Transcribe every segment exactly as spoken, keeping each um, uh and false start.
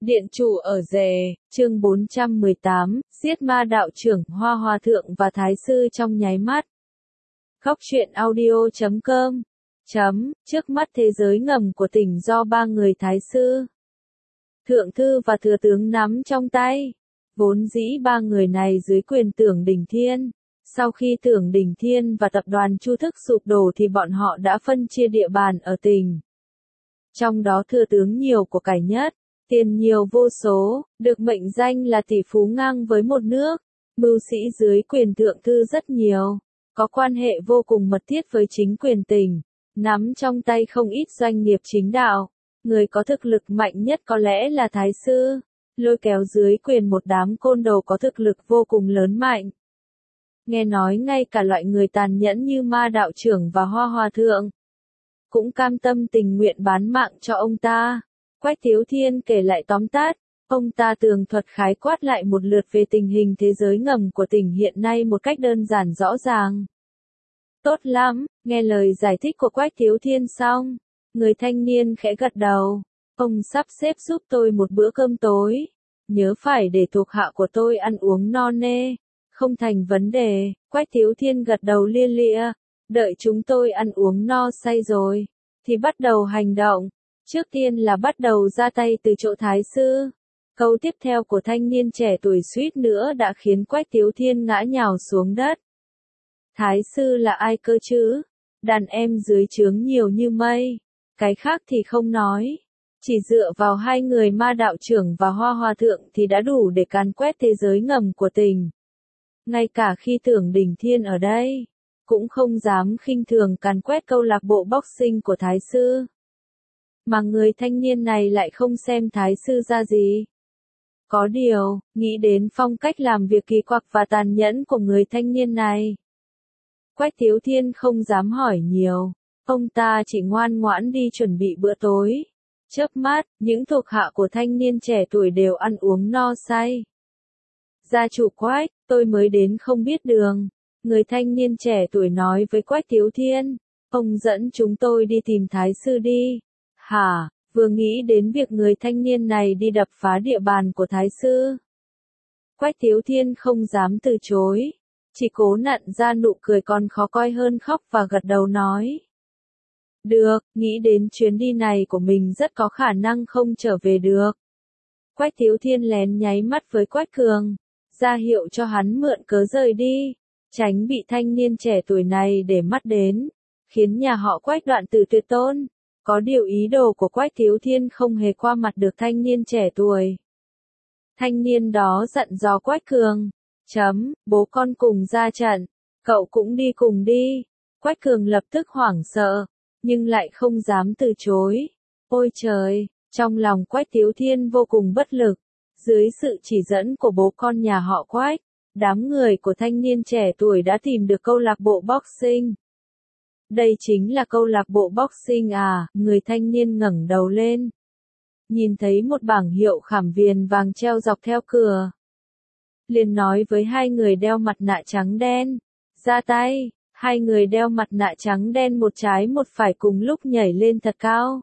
Điện chủ ở Rề, chương bốn trăm mười tám, giết ma đạo trưởng, Hoa Hòa Thượng và Thái Sư trong nháy mắt. Góc truyện audio chấm com chấm, trước mắt thế giới ngầm của tỉnh do ba người Thái Sư, Thượng Thư và Thừa Tướng nắm trong tay. Vốn dĩ ba người này dưới quyền Tưởng Đình Thiên. Sau khi Tưởng Đình Thiên và tập đoàn Chu Thức sụp đổ thì bọn họ đã phân chia địa bàn ở tỉnh. Trong đó Thừa Tướng nhiều của cải nhất, tiền nhiều vô số, được mệnh danh là tỷ phú ngang với một nước. Mưu sĩ dưới quyền Thượng Thư rất nhiều, có quan hệ vô cùng mật thiết với chính quyền tỉnh, nắm trong tay không ít doanh nghiệp chính đạo. Người có thực lực mạnh nhất có lẽ là Thái Sư, lôi kéo dưới quyền một đám côn đồ có thực lực vô cùng lớn mạnh. Nghe nói ngay cả loại người tàn nhẫn như ma đạo trưởng và Hoa Hòa Thượng cũng cam tâm tình nguyện bán mạng cho ông ta. Quách Thiếu Thiên kể lại tóm tắt, ông ta tường thuật khái quát lại một lượt về tình hình thế giới ngầm của tỉnh hiện nay một cách đơn giản rõ ràng. Tốt lắm, nghe lời giải thích của Quách Thiếu Thiên xong, người thanh niên khẽ gật đầu. Ông sắp xếp giúp tôi một bữa cơm tối, nhớ phải để thuộc hạ của tôi ăn uống no nê. Không thành vấn đề, Quách Thiếu Thiên gật đầu lia lịa, đợi chúng tôi ăn uống no say rồi, thì bắt đầu hành động. Trước tiên là bắt đầu ra tay từ chỗ Thái Sư. Câu tiếp theo của thanh niên trẻ tuổi suýt nữa đã khiến Quách Thiếu Thiên ngã nhào xuống đất. Thái Sư là ai cơ chứ? Đàn em dưới trướng nhiều như mây, cái khác thì không nói. Chỉ dựa vào hai người ma đạo trưởng và Hoa Hòa Thượng thì đã đủ để càn quét thế giới ngầm của tỉnh. Ngay cả khi Tưởng Đình Thiên ở đây, cũng không dám khinh thường càn quét câu lạc bộ boxing của Thái Sư. Mà người thanh niên này lại không xem Thái Sư ra gì. Có điều, nghĩ đến phong cách làm việc kỳ quặc và tàn nhẫn của người thanh niên này, Quách Thiếu Thiên không dám hỏi nhiều, ông ta chỉ ngoan ngoãn đi chuẩn bị bữa tối. Chớp mắt, những thuộc hạ của thanh niên trẻ tuổi đều ăn uống no say. Gia chủ Quách, tôi mới đến không biết đường. Người thanh niên trẻ tuổi nói với Quách Thiếu Thiên, ông dẫn chúng tôi đi tìm Thái Sư đi. Hả, vừa nghĩ đến việc người thanh niên này đi đập phá địa bàn của Thái Sư, Quách Thiếu Thiên không dám từ chối, chỉ cố nặn ra nụ cười còn khó coi hơn khóc và gật đầu nói. Được, nghĩ đến chuyến đi này của mình rất có khả năng không trở về được. Quách Thiếu Thiên lén nháy mắt với Quách Cường, ra hiệu cho hắn mượn cớ rời đi, tránh bị thanh niên trẻ tuổi này để mắt đến, khiến nhà họ Quách đoạn tử tuyệt tôn. Có điều ý đồ của Quách Thiếu Thiên không hề qua mặt được thanh niên trẻ tuổi. Thanh niên đó dặn dò Quách Cường, chấm, bố con cùng ra trận, cậu cũng đi cùng đi. Quách Cường lập tức hoảng sợ, nhưng lại không dám từ chối. Ôi trời, trong lòng Quách Thiếu Thiên vô cùng bất lực. Dưới sự chỉ dẫn của bố con nhà họ Quách, đám người của thanh niên trẻ tuổi đã tìm được câu lạc bộ boxing. Đây chính là câu lạc bộ boxing à? Người thanh niên ngẩng đầu lên, nhìn thấy một bảng hiệu khảm viền vàng treo dọc theo cửa, liền nói với hai người đeo mặt nạ trắng đen, ra tay. Hai người đeo mặt nạ trắng đen một trái một phải cùng lúc nhảy lên thật cao.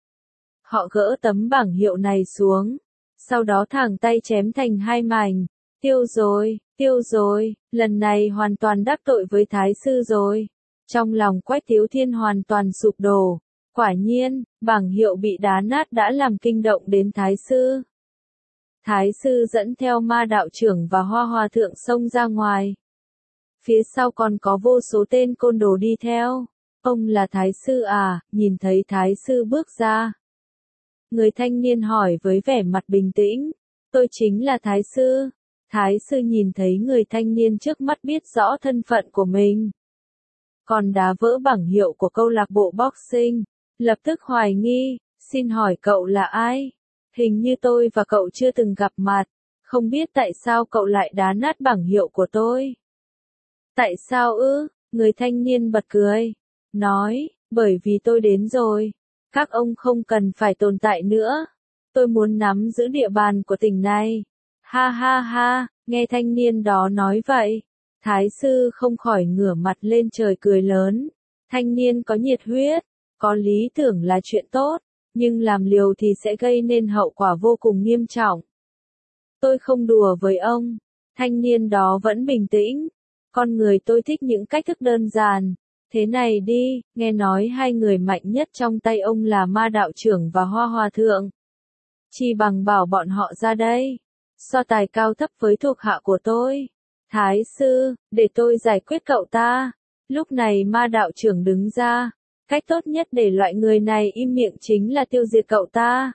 Họ gỡ tấm bảng hiệu này xuống, sau đó thẳng tay chém thành hai mảnh. Tiêu rồi, tiêu rồi, lần này hoàn toàn đắc tội với Thái Sư rồi. Trong lòng Quách Thiếu Thiên hoàn toàn sụp đổ. Quả nhiên, bảng hiệu bị đá nát đã làm kinh động đến Thái Sư. Thái Sư dẫn theo ma đạo trưởng và Hoa Hòa Thượng xông ra ngoài. Phía sau còn có vô số tên côn đồ đi theo. Ông là Thái Sư à? Nhìn thấy Thái Sư bước ra, người thanh niên hỏi với vẻ mặt bình tĩnh. Tôi chính là Thái Sư. Thái Sư nhìn thấy người thanh niên trước mắt biết rõ thân phận của mình, còn đá vỡ bảng hiệu của câu lạc bộ boxing, lập tức hoài nghi. Xin hỏi cậu là ai? Hình như tôi và cậu chưa từng gặp mặt, không biết tại sao cậu lại đá nát bảng hiệu của tôi. Tại sao ư? Người thanh niên bật cười, nói, bởi vì tôi đến rồi, các ông không cần phải tồn tại nữa. Tôi muốn nắm giữ địa bàn của tỉnh này. Ha ha ha, nghe thanh niên đó nói vậy, Thái Sư không khỏi ngửa mặt lên trời cười lớn. Thanh niên có nhiệt huyết, có lý tưởng là chuyện tốt, nhưng làm liều thì sẽ gây nên hậu quả vô cùng nghiêm trọng. Tôi không đùa với ông. Thanh niên đó vẫn bình tĩnh. Con người tôi thích những cách thức đơn giản. Thế này đi, nghe nói hai người mạnh nhất trong tay ông là Ma đạo trưởng và Hoa Hòa thượng. Chi bằng bảo bọn họ ra đây. So tài cao thấp với thuộc hạ của tôi. Thái sư, để tôi giải quyết cậu ta. Lúc này Ma đạo trưởng đứng ra. Cách tốt nhất để loại người này im miệng chính là tiêu diệt cậu ta.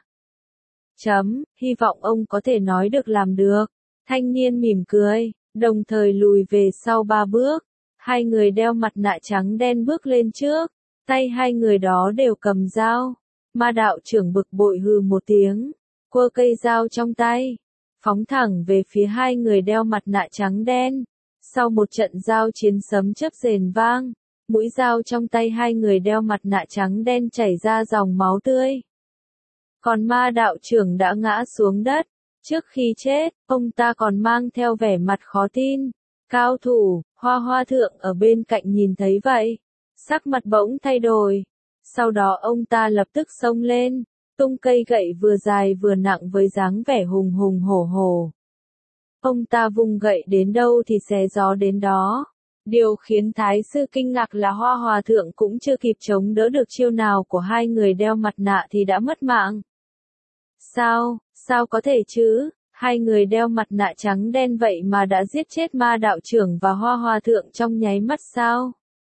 Chấm, hy vọng ông có thể nói được làm được. Thanh niên mỉm cười, đồng thời lùi về sau ba bước. Hai người đeo mặt nạ trắng đen bước lên trước. Tay hai người đó đều cầm dao. Ma đạo trưởng bực bội hừ một tiếng. Quơ cây dao trong tay. Phóng thẳng về phía hai người đeo mặt nạ trắng đen. Sau một trận giao chiến sấm chớp rền vang. Mũi dao trong tay hai người đeo mặt nạ trắng đen chảy ra dòng máu tươi. Còn Ma đạo trưởng đã ngã xuống đất. Trước khi chết, ông ta còn mang theo vẻ mặt khó tin. Cao thủ, Hoa Hoa thượng ở bên cạnh nhìn thấy vậy. Sắc mặt bỗng thay đổi. Sau đó ông ta lập tức xông lên. Tung cây gậy vừa dài vừa nặng với dáng vẻ hùng hùng hổ hổ. Ông ta vung gậy đến đâu thì xé gió đến đó. Điều khiến Thái sư kinh ngạc là Hoa Hòa thượng cũng chưa kịp chống đỡ được chiêu nào của hai người đeo mặt nạ thì đã mất mạng. Sao, sao có thể chứ? Hai người đeo mặt nạ trắng đen vậy mà đã giết chết Ma đạo trưởng và Hoa Hòa thượng trong nháy mắt sao?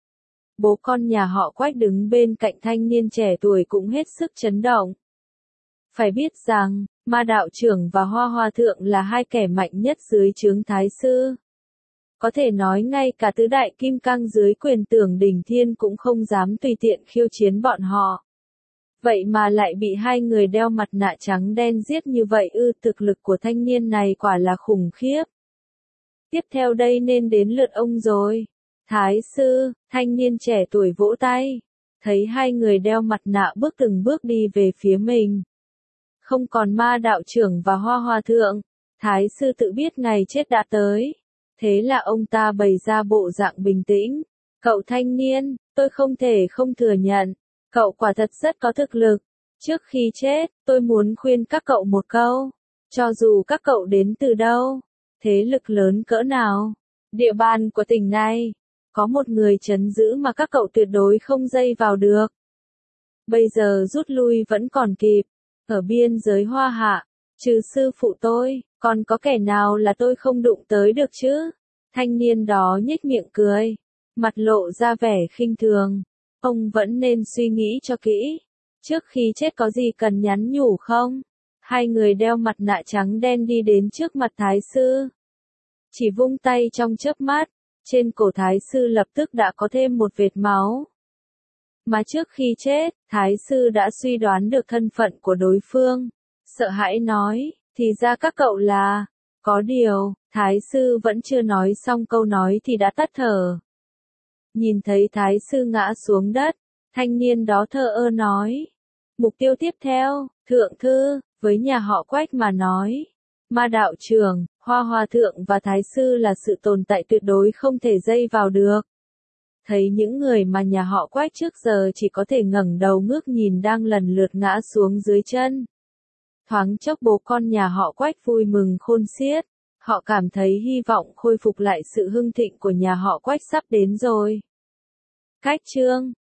Bố con nhà họ Quách đứng bên cạnh thanh niên trẻ tuổi cũng hết sức chấn động. Phải biết rằng, Ma đạo trưởng và Hoa Hòa thượng là hai kẻ mạnh nhất dưới trướng Thái sư. Có thể nói ngay cả tứ đại kim cang dưới quyền Tưởng Đỉnh Thiên cũng không dám tùy tiện khiêu chiến bọn họ. Vậy mà lại bị hai người đeo mặt nạ trắng đen giết như vậy ư, thực lực của thanh niên này quả là khủng khiếp. Tiếp theo đây nên đến lượt ông rồi. Thái sư, thanh niên trẻ tuổi vỗ tay. Thấy hai người đeo mặt nạ bước từng bước đi về phía mình. Không còn Ma đạo trưởng và Hoa Hòa thượng. Thái sư tự biết ngày chết đã tới. Thế là ông ta bày ra bộ dạng bình tĩnh. Cậu thanh niên, tôi không thể không thừa nhận. Cậu quả thật rất có thực lực. Trước khi chết, tôi muốn khuyên các cậu một câu. Cho dù các cậu đến từ đâu, thế lực lớn cỡ nào, địa bàn của tỉnh này, có một người trấn giữ mà các cậu tuyệt đối không dây vào được. Bây giờ rút lui vẫn còn kịp. Ở biên giới Hoa Hạ, trừ sư phụ tôi, còn có kẻ nào là tôi không đụng tới được chứ? Thanh niên đó nhếch miệng cười, mặt lộ ra vẻ khinh thường. Ông vẫn nên suy nghĩ cho kỹ. Trước khi chết có gì cần nhắn nhủ không? Hai người đeo mặt nạ trắng đen đi đến trước mặt Thái sư. Chỉ vung tay trong chớp mắt, trên cổ Thái sư lập tức đã có thêm một vệt máu. Mà trước khi chết, Thái sư đã suy đoán được thân phận của đối phương. Sợ hãi nói, thì ra các cậu là... Có điều, Thái sư vẫn chưa nói xong câu nói thì đã tắt thở. Nhìn thấy Thái sư ngã xuống đất, thanh niên đó thờ ơ nói. Mục tiêu tiếp theo, thượng thư, với nhà họ Quách mà nói. Ma đạo trưởng, Hoa Hòa thượng và Thái sư là sự tồn tại tuyệt đối không thể dây vào được. Thấy những người mà nhà họ Quách trước giờ chỉ có thể ngẩng đầu ngước nhìn đang lần lượt ngã xuống dưới chân. Thoáng chốc bố con nhà họ Quách vui mừng khôn xiết. Họ cảm thấy hy vọng khôi phục lại sự hưng thịnh của nhà họ Quách sắp đến rồi. Cách chương